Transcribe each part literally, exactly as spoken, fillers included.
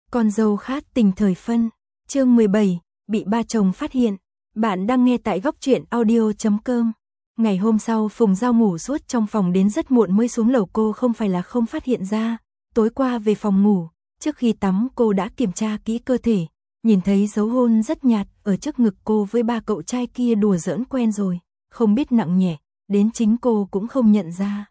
Con dâu khát tình thời phân, chương mười bảy, bị ba chồng phát hiện. Bạn đang nghe tại góc truyện audio chấm com. Ngày hôm sau Phùng Giao ngủ suốt trong phòng đến rất muộn mới xuống lầu, cô không phải là không phát hiện ra. Tối qua về phòng ngủ, trước khi tắm cô đã kiểm tra kỹ cơ thể, nhìn thấy dấu hôn rất nhạt ở trước ngực cô với ba cậu trai kia đùa giỡn quen rồi, không biết nặng nhẹ, đến chính cô cũng không nhận ra.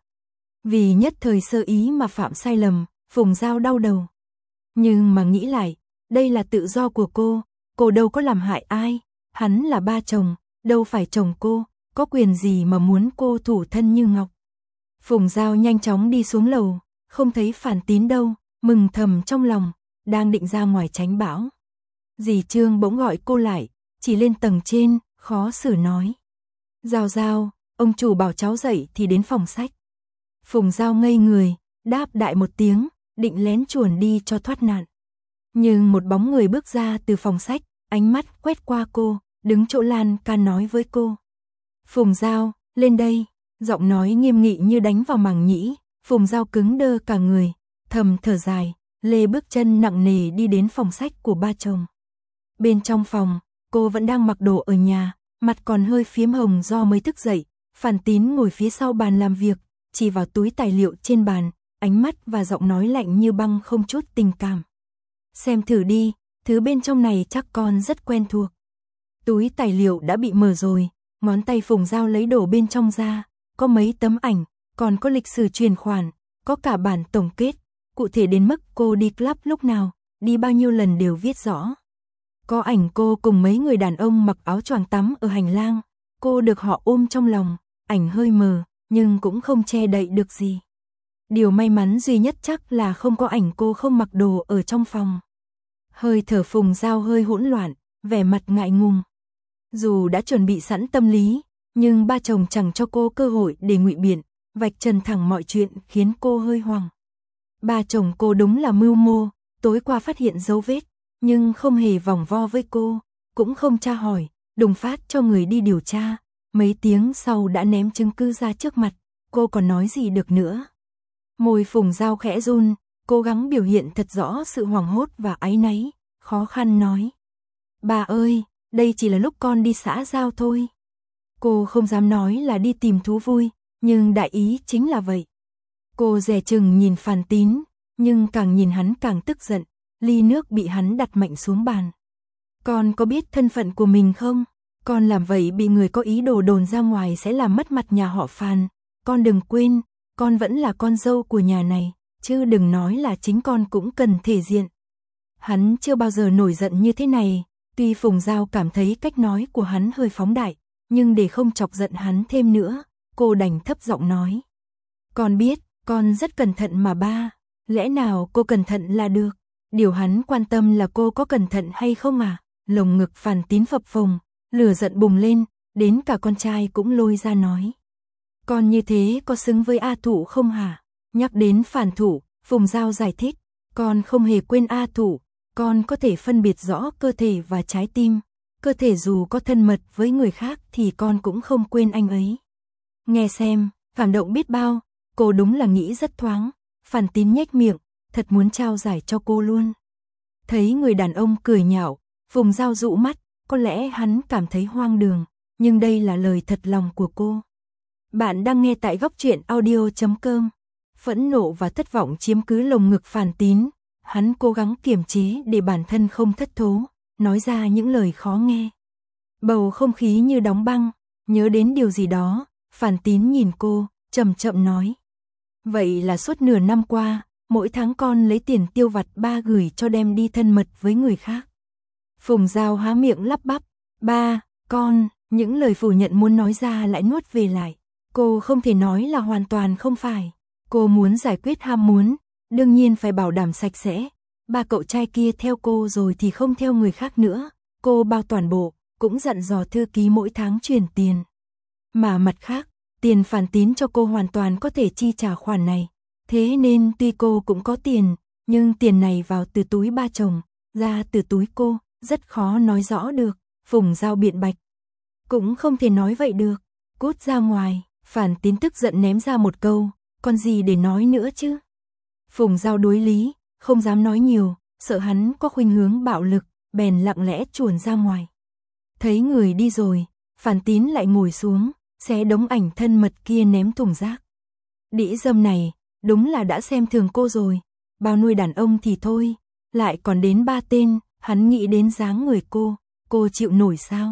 Vì nhất thời sơ ý mà phạm sai lầm, Phùng Giao đau đầu. Nhưng mà nghĩ lại, đây là tự do của cô, cô đâu có làm hại ai, hắn là ba chồng, đâu phải chồng cô, có quyền gì mà muốn cô thủ thân như ngọc. Phùng Giao nhanh chóng đi xuống lầu, không thấy Phản Tín đâu, mừng thầm trong lòng, đang định ra ngoài tránh bão. Dì Trương bỗng gọi cô lại, chỉ lên tầng trên, khó xử nói. Giao Giao, ông chủ bảo cháu dậy thì đến phòng sách. Phùng Giao ngây người, đáp đại một tiếng, định lén chuồn đi cho thoát nạn. Nhưng một bóng người bước ra từ phòng sách, ánh mắt quét qua cô, đứng chỗ lan can nói với cô. Phùng Giao, lên đây, giọng nói nghiêm nghị như đánh vào màng nhĩ. Phùng Giao cứng đơ cả người, thầm thở dài, lê bước chân nặng nề đi đến phòng sách của ba chồng. Bên trong phòng, cô vẫn đang mặc đồ ở nhà, mặt còn hơi phiếm hồng do mới thức dậy. Phản Tín ngồi phía sau bàn làm việc, chỉ vào túi tài liệu trên bàn, ánh mắt và giọng nói lạnh như băng, không chút tình cảm. Xem thử đi, thứ bên trong này chắc con rất quen thuộc. Túi tài liệu đã bị mở rồi, ngón tay Phùng Giao lấy đồ bên trong ra, có mấy tấm ảnh, còn có lịch sử chuyển khoản, có cả bản tổng kết, cụ thể đến mức cô đi club lúc nào, đi bao nhiêu lần đều viết rõ. Có ảnh cô cùng mấy người đàn ông mặc áo choàng tắm ở hành lang, cô được họ ôm trong lòng, ảnh hơi mờ, nhưng cũng không che đậy được gì. Điều may mắn duy nhất chắc là không có ảnh cô không mặc đồ ở trong phòng. Hơi thở Phùng Giao hơi hỗn loạn, vẻ mặt ngại ngùng. Dù đã chuẩn bị sẵn tâm lý, nhưng ba chồng chẳng cho cô cơ hội để ngụy biện, vạch trần thẳng mọi chuyện khiến cô hơi hoang. Ba chồng cô đúng là mưu mô, tối qua phát hiện dấu vết, nhưng không hề vòng vo với cô, cũng không tra hỏi, đùng phát cho người đi điều tra. Mấy tiếng sau đã ném chứng cứ ra trước mặt, cô còn nói gì được nữa. Môi Phùng Giao khẽ run, cố gắng biểu hiện thật rõ sự hoảng hốt và áy náy, khó khăn nói. Bà ơi, đây chỉ là lúc con đi xã giao thôi. Cô không dám nói là đi tìm thú vui, nhưng đại ý chính là vậy. Cô dè chừng nhìn Phản Tín, nhưng càng nhìn hắn càng tức giận, ly nước bị hắn đặt mạnh xuống bàn. Con có biết thân phận của mình không? Con làm vậy bị người có ý đồ đồn ra ngoài sẽ làm mất mặt nhà họ Phàn. Con đừng quên, con vẫn là con dâu của nhà này, chứ đừng nói là chính con cũng cần thể diện. Hắn chưa bao giờ nổi giận như thế này, tuy Phùng Giao cảm thấy cách nói của hắn hơi phóng đại, nhưng để không chọc giận hắn thêm nữa, cô đành thấp giọng nói. Con biết, con rất cẩn thận mà ba, lẽ nào cô cẩn thận là được, điều hắn quan tâm là cô có cẩn thận hay không à? Lồng ngực Phản Tín phập phồng, lửa giận bùng lên, đến cả con trai cũng lôi ra nói. Con như thế có xứng với A Thụ không hả? Nhắc đến Phản Thụ, Phùng Giao giải thích, con không hề quên A Thụ, con có thể phân biệt rõ cơ thể và trái tim, cơ thể dù có thân mật với người khác thì con cũng không quên anh ấy. Nghe xem, cảm động biết bao, cô đúng là nghĩ rất thoáng. Phản Tín nhếch miệng, thật muốn trao giải cho cô luôn. Thấy người đàn ông cười nhạo, Phùng Giao dụ mắt, có lẽ hắn cảm thấy hoang đường, nhưng đây là lời thật lòng của cô. Bạn đang nghe tại góc truyện audio chấm com. Phẫn nộ và thất vọng chiếm cứ lồng ngực Phản Tín, hắn cố gắng kiềm chế để bản thân không thất thố, nói ra những lời khó nghe. Bầu không khí như đóng băng, nhớ đến điều gì đó, Phản Tín nhìn cô, chậm chậm nói. Vậy là suốt nửa năm qua, mỗi tháng con lấy tiền tiêu vặt ba gửi cho đem đi thân mật với người khác. Phùng Giao há miệng lắp bắp, ba, con, những lời phủ nhận muốn nói ra lại nuốt về lại. Cô không thể nói là hoàn toàn không phải. Cô muốn giải quyết ham muốn, đương nhiên phải bảo đảm sạch sẽ. Ba cậu trai kia theo cô rồi thì không theo người khác nữa. Cô bao toàn bộ, cũng dặn dò thư ký mỗi tháng chuyển tiền. Mà mặt khác, tiền Phản Tín cho cô hoàn toàn có thể chi trả khoản này. Thế nên tuy cô cũng có tiền, nhưng tiền này vào từ túi ba chồng, ra từ túi cô, rất khó nói rõ được. Phùng Giao biện bạch. Cũng không thể nói vậy được, cút ra ngoài. Phản Tín tức giận ném ra một câu, còn gì để nói nữa chứ? Phùng Giao đối lý, không dám nói nhiều, sợ hắn có khuynh hướng bạo lực, bèn lặng lẽ chuồn ra ngoài. Thấy người đi rồi, Phan Tín lại ngồi xuống, xé đống ảnh thân mật kia ném thùng rác. Đĩ dâm này, đúng là đã xem thường cô rồi, bao nuôi đàn ông thì thôi, lại còn đến ba tên, hắn nghĩ đến dáng người cô, cô chịu nổi sao?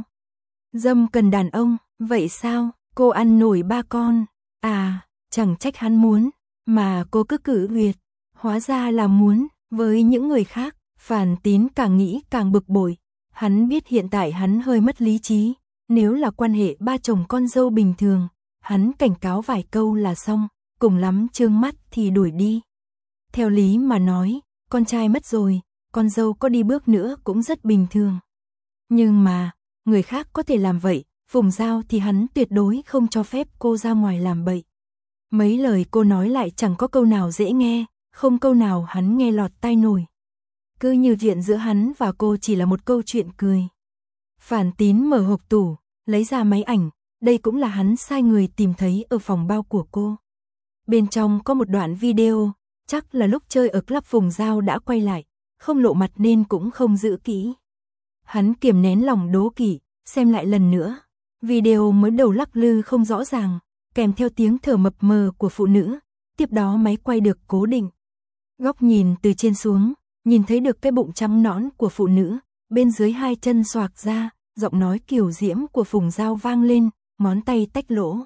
Dâm cần đàn ông, vậy sao, cô ăn nổi ba con, à, chẳng trách hắn muốn, mà cô cứ cự tuyệt, hóa ra là muốn, với những người khác, Phan Tín càng nghĩ càng bực bội, hắn biết hiện tại hắn hơi mất lý trí, nếu là quan hệ ba chồng con dâu bình thường, hắn cảnh cáo vài câu là xong, cùng lắm trương mắt thì đuổi đi. Theo lý mà nói, con trai mất rồi, con dâu có đi bước nữa cũng rất bình thường. Nhưng mà, người khác có thể làm vậy, Phùng Dao thì hắn tuyệt đối không cho phép cô ra ngoài làm bậy. Mấy lời cô nói lại chẳng có câu nào dễ nghe, không câu nào hắn nghe lọt tai nổi. Cứ như chuyện giữa hắn và cô chỉ là một câu chuyện cười. Phan Tín mở hộp tủ, lấy ra máy ảnh, đây cũng là hắn sai người tìm thấy ở phòng bao của cô. Bên trong có một đoạn video, chắc là lúc chơi ở club Phùng Dao đã quay lại, không lộ mặt nên cũng không giữ kỹ. Hắn kiềm nén lòng đố kỵ, xem lại lần nữa. Video mới đầu lắc lư không rõ ràng, kèm theo tiếng thở mập mờ của phụ nữ, tiếp đó máy quay được cố định. Góc nhìn từ trên xuống, nhìn thấy được cái bụng trắng nõn của phụ nữ, bên dưới hai chân xoạc ra, giọng nói kiều diễm của Phùng Dao vang lên, ngón tay tách lỗ.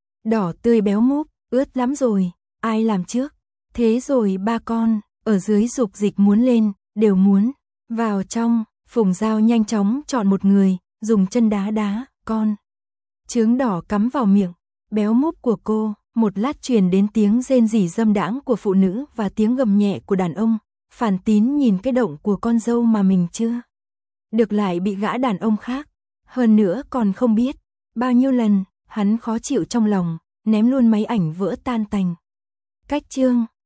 Đỏ tươi béo múp, ướt lắm rồi, ai làm trước? Thế rồi ba con, ở dưới dục dịch muốn lên, đều muốn. Vào trong, Phùng Dao nhanh chóng chọn một người, dùng chân đá đá, con. Trứng đỏ cắm vào miệng, béo múp của cô, một lát truyền đến tiếng rên rỉ dâm đãng của phụ nữ và tiếng gầm nhẹ của đàn ông. Phan Tín nhìn cái động của con dâu mà mình chưa được lại bị gã đàn ông khác, hơn nữa còn không biết bao nhiêu lần, hắn khó chịu trong lòng, ném luôn máy ảnh vỡ tan tành. Cách chương